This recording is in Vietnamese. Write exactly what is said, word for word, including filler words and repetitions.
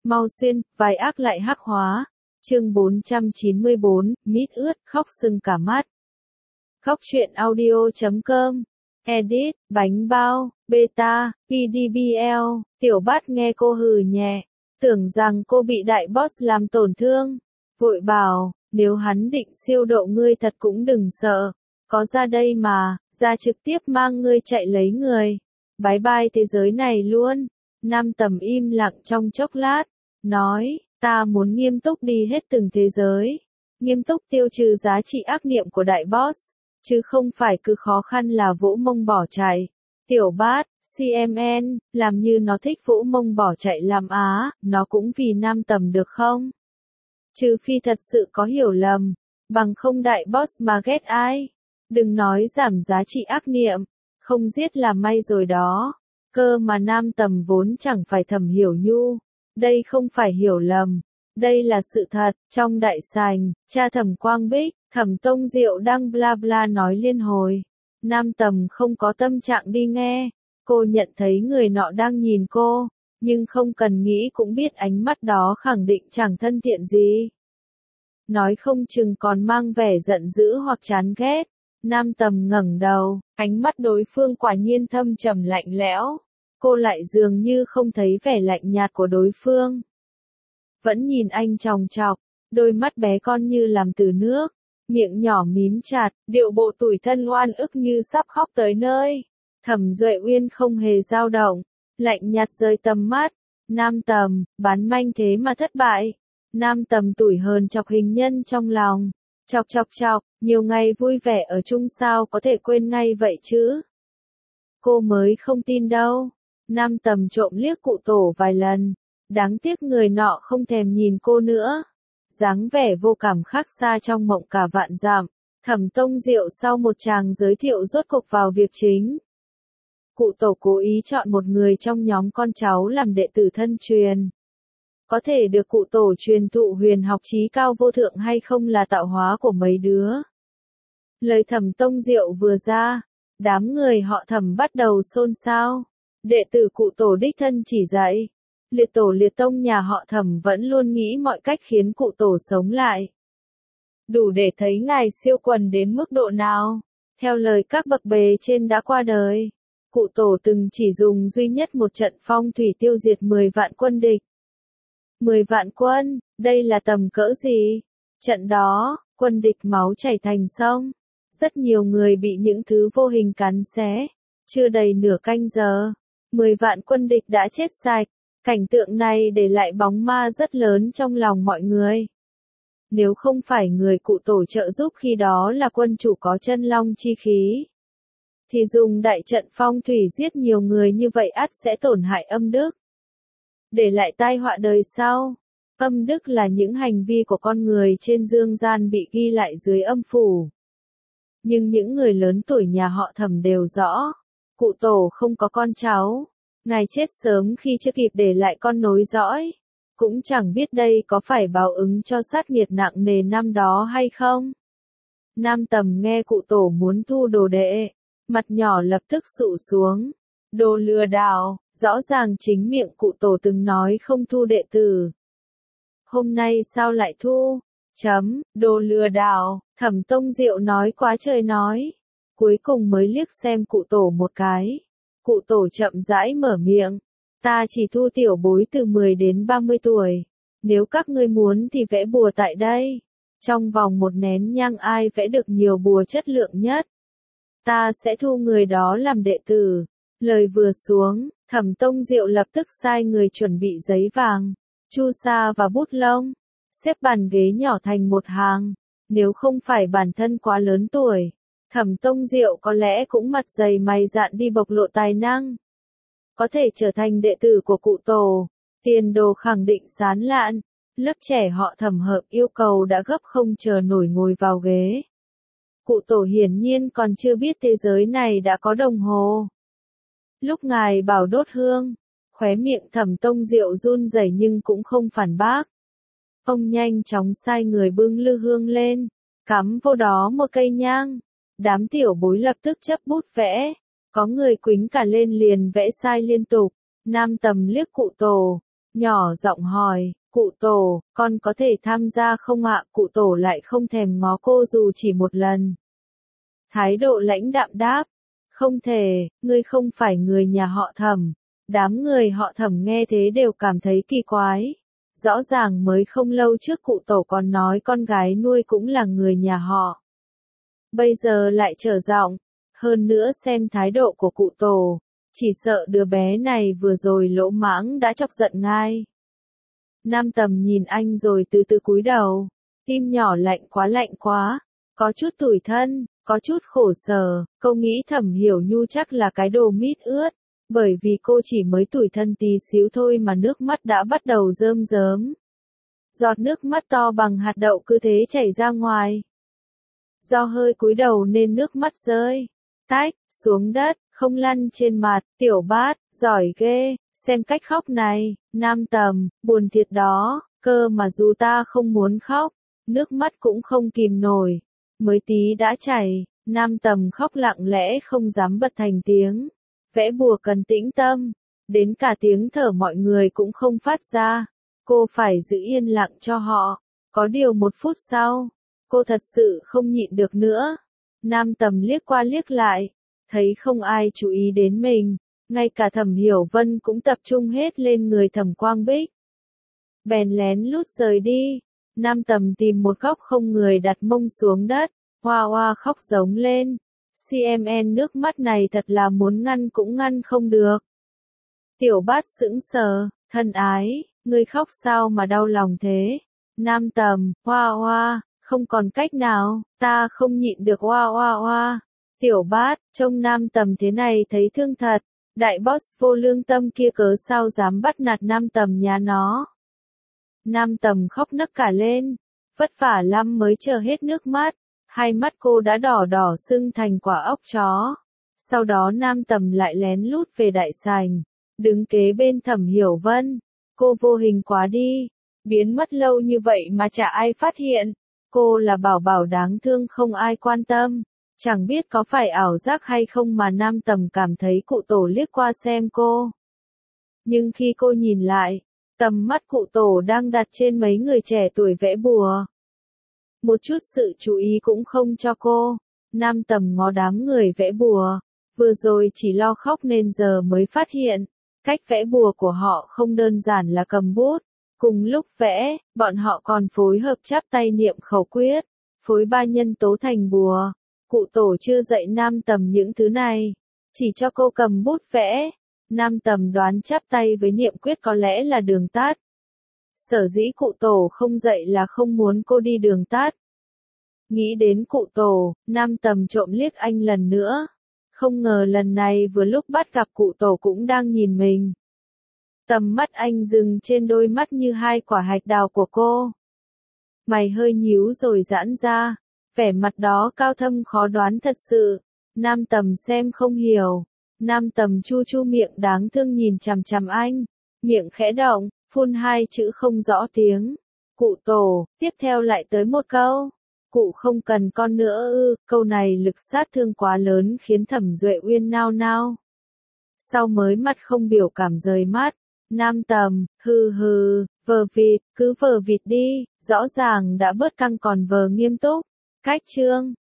Mau xuyên, vai ác lại hắc hóa. Chương bốn trăm chín mươi bốn, mít ướt, khóc sưng cả mắt. Khóc chuyện audio chấm com. Edit, bánh bao, beta, pê đê bê lờ, Tiểu Bát nghe cô hừ nhẹ, tưởng rằng cô bị đại boss làm tổn thương. Vội bảo, nếu hắn định siêu độ ngươi thật cũng đừng sợ. Có ra đây mà, ra trực tiếp mang ngươi chạy lấy người. Bái bai thế giới này luôn. Nam Tầm im lặng trong chốc lát, nói, ta muốn nghiêm túc đi hết từng thế giới. Nghiêm túc tiêu trừ giá trị ác niệm của đại boss, chứ không phải cứ khó khăn là vỗ mông bỏ chạy. Tiểu Bát, xê em en, làm như nó thích vỗ mông bỏ chạy làm á, nó cũng vì Nam Tầm được không? Trừ phi thật sự có hiểu lầm, bằng không đại boss mà ghét ai. Đừng nói giảm giá trị ác niệm, không giết là may rồi đó. Cơ mà Nam Tầm vốn chẳng phải Thẩm Hiểu Nhu. Đây không phải hiểu lầm, đây là sự thật. Trong đại sảnh, cha Thẩm Quang Bích, Thẩm Tông Diệu đang bla bla nói liên hồi. Nam Tầm không có tâm trạng đi nghe. Cô nhận thấy người nọ đang nhìn cô, nhưng không cần nghĩ cũng biết ánh mắt đó khẳng định chẳng thân thiện gì. Nói không chừng còn mang vẻ giận dữ hoặc chán ghét. Nam Tầm ngẩng đầu, ánh mắt đối phương quả nhiên thâm trầm lạnh lẽo. Cô lại dường như không thấy vẻ lạnh nhạt của đối phương. Vẫn nhìn anh chòng chọc, đôi mắt bé con như làm từ nước, miệng nhỏ mím chặt, điệu bộ tủi thân oan ức như sắp khóc tới nơi. Thẩm Duệ Uyên không hề dao động, lạnh nhạt rời tầm mắt. Nam Tầm, bán manh thế mà thất bại. Nam Tầm tủi hờn chọc hình nhân trong lòng. Chọc chọc chọc, nhiều ngày vui vẻ ở chung sao có thể quên ngay vậy chứ? Cô mới không tin đâu. Nam Tầm trộm liếc cụ tổ vài lần. Đáng tiếc người nọ không thèm nhìn cô nữa. Dáng vẻ vô cảm khác xa trong mộng cả vạn dặm. Thẩm Tông Diệu sau một tràng giới thiệu rốt cuộc vào việc chính. Cụ tổ cố ý chọn một người trong nhóm con cháu làm đệ tử thân truyền. Có thể được cụ tổ truyền thụ huyền học chí cao vô thượng hay không là tạo hóa của mấy đứa. Lời Thẩm Tông Diệu vừa ra, đám người họ Thẩm bắt đầu xôn xao. Đệ tử cụ tổ đích thân chỉ dạy. Liệt tổ liệt tông nhà họ Thẩm vẫn luôn nghĩ mọi cách khiến cụ tổ sống lại. Đủ để thấy ngài siêu quần đến mức độ nào. Theo lời các bậc bề trên đã qua đời, cụ tổ từng chỉ dùng duy nhất một trận phong thủy tiêu diệt mười vạn quân địch. mười vạn quân, đây là tầm cỡ gì? Trận đó, quân địch máu chảy thành sông. Rất nhiều người bị những thứ vô hình cắn xé. Chưa đầy nửa canh giờ, mười vạn quân địch đã chết sạch. Cảnh tượng này để lại bóng ma rất lớn trong lòng mọi người. Nếu không phải người cụ tổ trợ giúp khi đó là quân chủ có chân long chi khí, thì dùng đại trận phong thủy giết nhiều người như vậy ắt sẽ tổn hại âm đức. Để lại tai họa đời sau. Âm đức là những hành vi của con người trên dương gian bị ghi lại dưới âm phủ. Nhưng những người lớn tuổi nhà họ Thẩm đều rõ. Cụ tổ không có con cháu. Ngài chết sớm khi chưa kịp để lại con nối dõi. Cũng chẳng biết đây có phải báo ứng cho sát nghiệt nặng nề năm đó hay không. Nam Tầm nghe cụ tổ muốn thu đồ đệ. Mặt nhỏ lập tức sụ xuống. Đồ lừa đảo, rõ ràng chính miệng cụ tổ từng nói không thu đệ tử. Hôm nay sao lại thu? Chấm, đồ lừa đảo, Thẩm Tông Diệu nói quá trời nói. Cuối cùng mới liếc xem cụ tổ một cái. Cụ tổ chậm rãi mở miệng. Ta chỉ thu tiểu bối từ mười đến ba mươi tuổi. Nếu các ngươi muốn thì vẽ bùa tại đây. Trong vòng một nén nhang ai vẽ được nhiều bùa chất lượng nhất, ta sẽ thu người đó làm đệ tử. Lời vừa xuống, Thẩm Tông Diệu lập tức sai người chuẩn bị giấy vàng, chu sa và bút lông, xếp bàn ghế nhỏ thành một hàng. Nếu không phải bản thân quá lớn tuổi, Thẩm Tông Diệu có lẽ cũng mặt dày mày dạn đi bộc lộ tài năng. Có thể trở thành đệ tử của cụ tổ, tiền đồ khẳng định sáng lạn. Lớp trẻ họ Thẩm hợp yêu cầu đã gấp không chờ nổi ngồi vào ghế. Cụ tổ hiển nhiên còn chưa biết thế giới này đã có đồng hồ. Lúc ngài bảo đốt hương, khóe miệng Thẩm Tông Diệu run rẩy nhưng cũng không phản bác. Ông nhanh chóng sai người bưng lư hương lên, cắm vô đó một cây nhang. Đám tiểu bối lập tức chấp bút vẽ. Có người quýnh cả lên liền vẽ sai liên tục. Nam Tầm liếc cụ tổ. nhỏ giọng hỏi, cụ tổ, con có thể tham gia không ạ? Cụ tổ lại không thèm ngó cô dù chỉ một lần. Thái độ lãnh đạm đáp, không thể, ngươi không phải người nhà họ Thẩm. Đám người họ Thẩm nghe thế đều cảm thấy kỳ quái. Rõ ràng mới không lâu trước cụ tổ còn nói con gái nuôi cũng là người nhà họ. Bây giờ lại trở giọng, hơn nữa xem thái độ của cụ tổ, chỉ sợ đứa bé này vừa rồi lỗ mãng đã chọc giận ngay. Nam Tầm nhìn anh rồi từ từ cúi đầu, tim nhỏ lạnh quá lạnh quá, có chút tủi thân, có chút khổ sở, cô nghĩ Thẩm Hiểu Nhu chắc là cái đồ mít ướt, bởi vì cô chỉ mới tủi thân tí xíu thôi mà nước mắt đã bắt đầu rơm rớm. Giọt nước mắt to bằng hạt đậu cứ thế chảy ra ngoài. Do hơi cúi đầu nên nước mắt rơi, tách, xuống đất, không lăn trên mặt. Tiểu Bát, giỏi ghê, xem cách khóc này. Nam Tầm, buồn thiệt đó, cơ mà dù ta không muốn khóc, nước mắt cũng không kìm nổi. Mới tí đã chảy, Nam Tầm khóc lặng lẽ không dám bật thành tiếng. Vẽ bùa cần tĩnh tâm, đến cả tiếng thở mọi người cũng không phát ra. Cô phải giữ yên lặng cho họ. Có điều một phút sau, cô thật sự không nhịn được nữa. Nam Tầm liếc qua liếc lại, thấy không ai chú ý đến mình, ngay cả Thẩm Hiểu Vân cũng tập trung hết lên người Thẩm Quang Bích. Bèn lén lút rời đi. Nam Tầm tìm một góc không người đặt mông xuống đất, hoa hoa khóc giống lên. xê em en nước mắt này thật là muốn ngăn cũng ngăn không được. Tiểu Bát sững sờ, thân ái, ngươi khóc sao mà đau lòng thế? Nam Tầm, hoa hoa, không còn cách nào, ta không nhịn được hoa hoa hoa. Tiểu Bát, trông Nam Tầm thế này thấy thương thật, đại boss vô lương tâm kia cớ sao dám bắt nạt Nam Tầm nhà nó. Nam Tầm khóc nấc cả lên, vất vả lắm mới chờ hết nước mắt, hai mắt cô đã đỏ đỏ sưng thành quả óc chó. Sau đó Nam Tầm lại lén lút về đại sảnh, đứng kế bên Thẩm Hiểu Vân. Cô vô hình quá đi, biến mất lâu như vậy mà chả ai phát hiện. Cô là bảo bảo đáng thương không ai quan tâm. Chẳng biết có phải ảo giác hay không mà Nam Tầm cảm thấy cụ tổ liếc qua xem cô. Nhưng khi cô nhìn lại, tầm mắt cụ tổ đang đặt trên mấy người trẻ tuổi vẽ bùa. Một chút sự chú ý cũng không cho cô. Nam Tầm ngó đám người vẽ bùa, vừa rồi chỉ lo khóc nên giờ mới phát hiện. Cách vẽ bùa của họ không đơn giản là cầm bút. Cùng lúc vẽ, bọn họ còn phối hợp chắp tay niệm khẩu quyết, phối ba nhân tố thành bùa. Cụ tổ chưa dạy Nam Tầm những thứ này, chỉ cho cô cầm bút vẽ. Nam Tầm đoán chắp tay với niệm quyết có lẽ là đường tắt. Sở dĩ cụ tổ không dạy là không muốn cô đi đường tắt. Nghĩ đến cụ tổ, Nam Tầm trộm liếc anh lần nữa. Không ngờ lần này vừa lúc bắt gặp cụ tổ cũng đang nhìn mình. Tầm mắt anh dừng trên đôi mắt như hai quả hạch đào của cô. Mày hơi nhíu rồi giãn ra, vẻ mặt đó cao thâm khó đoán thật sự. Nam Tầm xem không hiểu. Nam Tầm chu chu miệng đáng thương nhìn chằm chằm anh, miệng khẽ động, phun hai chữ không rõ tiếng. Cụ tổ, tiếp theo lại tới một câu. Cụ không cần con nữa ư, câu này lực sát thương quá lớn khiến Thẩm Duệ Uyên nao nao. Sau mới mắt không biểu cảm rời mắt. Nam Tầm, hừ hừ, vờ vịt, cứ vờ vịt đi, rõ ràng đã bớt căng còn vờ nghiêm túc. Cách chương